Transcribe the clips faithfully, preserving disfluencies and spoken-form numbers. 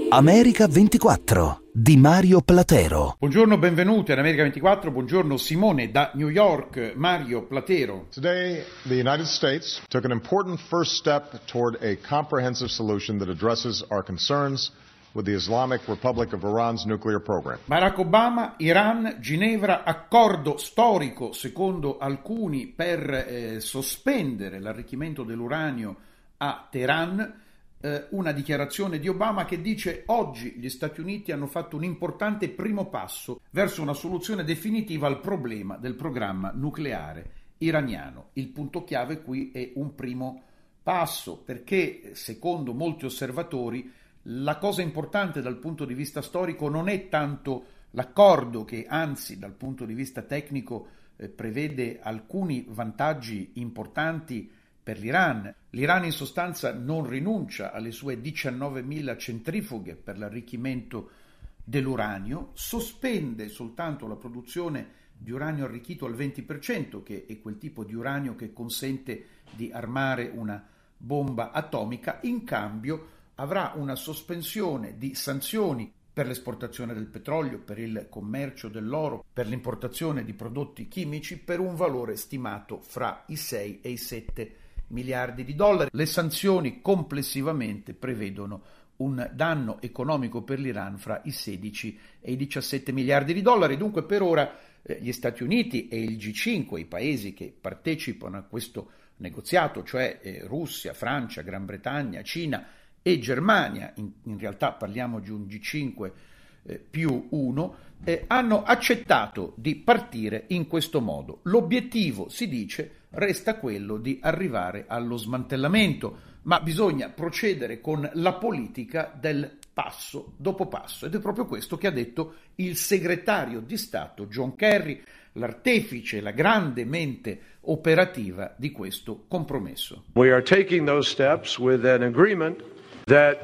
America ventiquattro di Mario Platero. Buongiorno, benvenuti ad America ventiquattro. Buongiorno Simone da New York. Mario Platero. Today, the United States took an important first step toward a comprehensive solution that addresses our concerns with the Islamic Republic of Iran's nuclear program. Barack Obama, Iran, Ginevra, accordo storico secondo alcuni per eh, sospendere l'arricchimento dell'uranio a Teheran. Eh, una dichiarazione di Obama che dice: oggi gli Stati Uniti hanno fatto un importante primo passo verso una soluzione definitiva al problema del programma nucleare iraniano. Il punto chiave qui è un primo passo, perché secondo molti osservatori la cosa importante dal punto di vista storico non è tanto l'accordo, che anzi dal punto di vista tecnico eh, prevede alcuni vantaggi importanti per l'Iran. L'Iran in sostanza non rinuncia alle sue diciannovemila centrifughe per l'arricchimento dell'uranio, sospende soltanto la produzione di uranio arricchito al venti per cento, che è quel tipo di uranio che consente di armare una bomba atomica. In cambio avrà una sospensione di sanzioni per l'esportazione del petrolio, per il commercio dell'oro, per l'importazione di prodotti chimici, per un valore stimato fra i sei e i sette miliardi di dollari. Le sanzioni complessivamente prevedono un danno economico per l'Iran fra i sedici e i diciassette miliardi di dollari. Dunque per ora eh, gli Stati Uniti e il G cinque, i paesi che partecipano a questo negoziato, cioè eh, Russia, Francia, Gran Bretagna, Cina e Germania, in, in realtà parliamo di un G cinque eh, più uno, eh, hanno accettato di partire in questo modo. L'obiettivo, si dice, resta quello di arrivare allo smantellamento, ma bisogna procedere con la politica del passo dopo passo, ed è proprio questo che ha detto il segretario di Stato John Kerry, l'artefice, la grande mente operativa di questo compromesso. We are taking those steps with an agreement that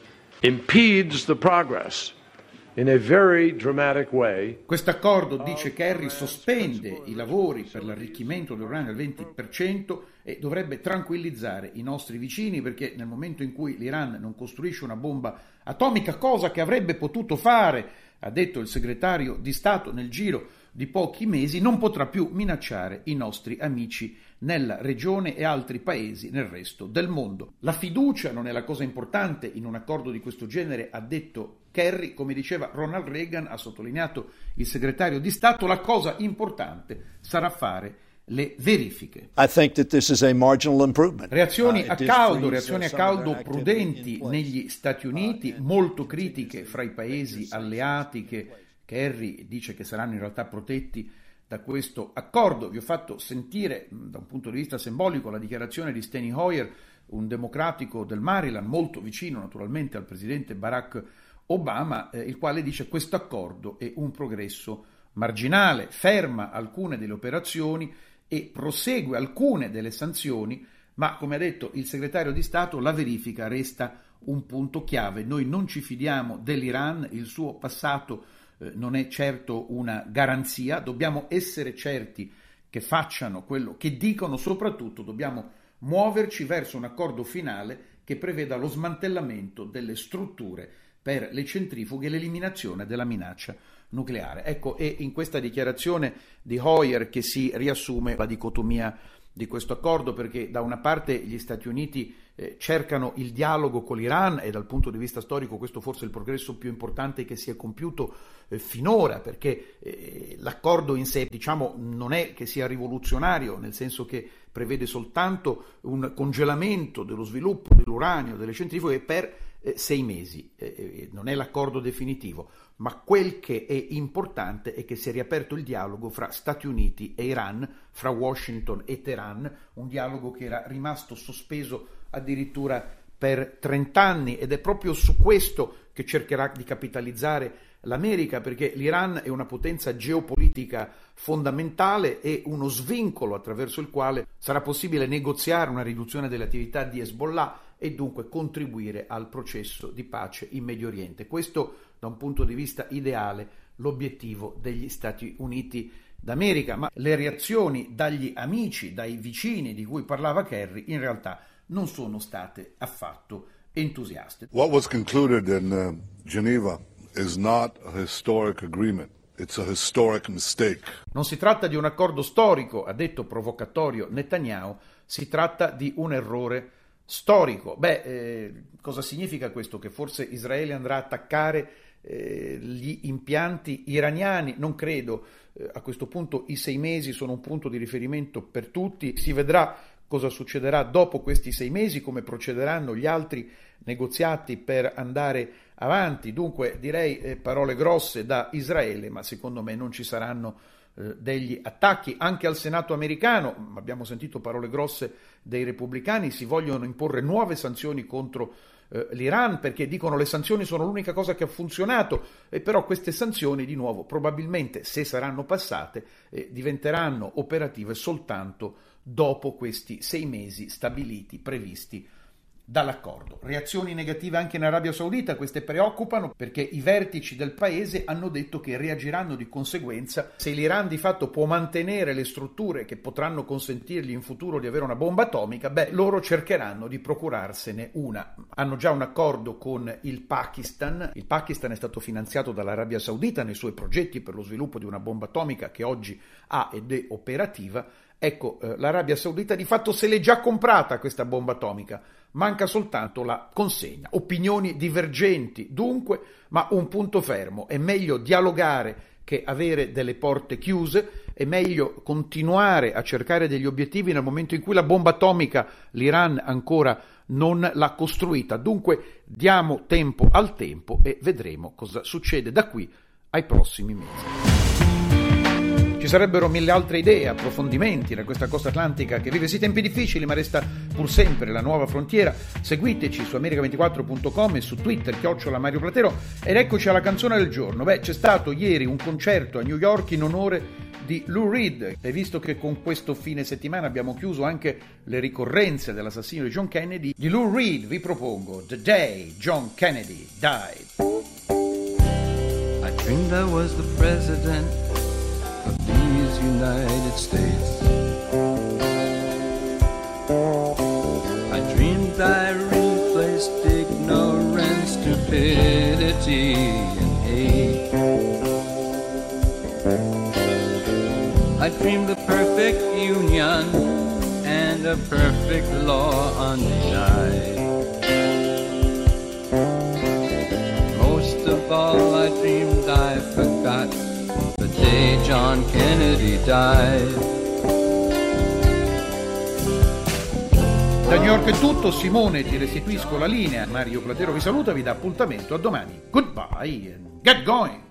impedes the progress in a very dramatic way. Questo accordo, dice Kerry, sospende i lavori per l'arricchimento dell'uranio al venti per cento e dovrebbe tranquillizzare i nostri vicini, perché nel momento in cui l'Iran non costruisce una bomba atomica, cosa che avrebbe potuto fare, ha detto il segretario di Stato, nel giro di pochi mesi, non potrà più minacciare i nostri amici nella regione e altri paesi nel resto del mondo. La fiducia non è la cosa importante in un accordo di questo genere, ha detto Kerry. Come diceva Ronald Reagan, ha sottolineato il segretario di Stato, la cosa importante sarà fare le verifiche. I think that this is a marginal improvement. Reazioni a caldo, reazioni a caldo prudenti negli Stati Uniti, molto critiche fra i paesi alleati che Kerry dice che saranno in realtà protetti da questo accordo. Vi ho fatto sentire da un punto di vista simbolico la dichiarazione di Steny Hoyer, un democratico del Maryland, molto vicino naturalmente al presidente Barack Obama, eh, il quale dice: questo accordo è un progresso marginale, ferma alcune delle operazioni e prosegue alcune delle sanzioni, ma come ha detto il segretario di Stato, la verifica resta un punto chiave. Noi non ci fidiamo dell'Iran, il suo passato eh, non è certo una garanzia, dobbiamo essere certi che facciano quello che dicono, soprattutto dobbiamo muoverci verso un accordo finale che preveda lo smantellamento delle strutture per le centrifughe e l'eliminazione della minaccia nucleare. Ecco, è in questa dichiarazione di Hoyer che si riassume la dicotomia di questo accordo, perché da una parte gli Stati Uniti eh, cercano il dialogo con l'Iran, e dal punto di vista storico questo forse è il progresso più importante che si è compiuto eh, finora, perché eh, l'accordo in sé, diciamo, non è che sia rivoluzionario, nel senso che prevede soltanto un congelamento dello sviluppo dell'uranio, delle centrifughe per eh, sei mesi, eh, non è l'accordo definitivo, ma quel che è importante è che si è riaperto il dialogo fra Stati Uniti e Iran, fra Washington e Teheran, un dialogo che era rimasto sospeso addirittura per trent'anni, ed è proprio su questo che cercherà di capitalizzare l'America, perché l'Iran è una potenza geopolitica fondamentale e uno svincolo attraverso il quale sarà possibile negoziare una riduzione delle attività di Hezbollah e dunque contribuire al processo di pace in Medio Oriente. Questo, da un punto di vista ideale, l'obiettivo degli Stati Uniti d'America, ma le reazioni dagli amici, dai vicini di cui parlava Kerry, in realtà non sono state affatto entusiasti. What was concluded in uh, Geneva is not a historic agreement. It's a historic mistake. Non si tratta di un accordo storico, ha detto provocatorio Netanyahu, si tratta di un errore storico. Beh, eh, cosa significa questo? Che forse Israele andrà a attaccare eh, gli impianti iraniani? Non credo. Eh, a questo punto i sei mesi sono un punto di riferimento per tutti. Si vedrà cosa succederà dopo questi sei mesi, come procederanno gli altri negoziati per andare avanti. Dunque direi eh, parole grosse da Israele, ma secondo me non ci saranno eh, degli attacchi anche al Senato americano. Abbiamo sentito parole grosse dei repubblicani, si vogliono imporre nuove sanzioni contro eh, l'Iran perché dicono le sanzioni sono l'unica cosa che ha funzionato, e però queste sanzioni di nuovo probabilmente, se saranno passate, eh, diventeranno operative soltanto dopo questi sei mesi stabiliti, previsti dall'accordo. Reazioni negative anche in Arabia Saudita, queste preoccupano perché i vertici del paese hanno detto che reagiranno di conseguenza. Se l'Iran di fatto può mantenere le strutture che potranno consentirgli in futuro di avere una bomba atomica, beh, loro cercheranno di procurarsene una. Hanno già un accordo con il Pakistan. Il Pakistan è stato finanziato dall'Arabia Saudita nei suoi progetti per lo sviluppo di una bomba atomica che oggi ha ed è operativa. Ecco, eh, l'Arabia Saudita di fatto se l'è già comprata questa bomba atomica, manca soltanto la consegna. Opinioni divergenti dunque, ma un punto fermo: è meglio dialogare che avere delle porte chiuse, è meglio continuare a cercare degli obiettivi nel momento in cui la bomba atomica l'Iran ancora non l'ha costruita. Dunque diamo tempo al tempo e vedremo cosa succede da qui ai prossimi mesi. Ci sarebbero mille altre idee, approfondimenti da questa costa atlantica che vive sì tempi difficili ma resta pur sempre la nuova frontiera. Seguiteci su america ventiquattro punto com e su Twitter, chiocciola Mario Platero. Ed eccoci alla canzone del giorno. Beh, c'è stato ieri un concerto a New York in onore di Lou Reed, e visto che con questo fine settimana abbiamo chiuso anche le ricorrenze dell'assassinio di John Kennedy, di Lou Reed vi propongo The Day John Kennedy Died. I dreamed I was the president of these United States. I dreamed I replaced ignorance, stupidity, and hate. I dreamed the perfect union and a perfect law undenied. Most of all, I dreamed I forgot the day John Kennedy died. Da New York è tutto, Simone ti restituisco la linea, Mario Platero vi saluta, vi dà appuntamento a domani. Goodbye and get going!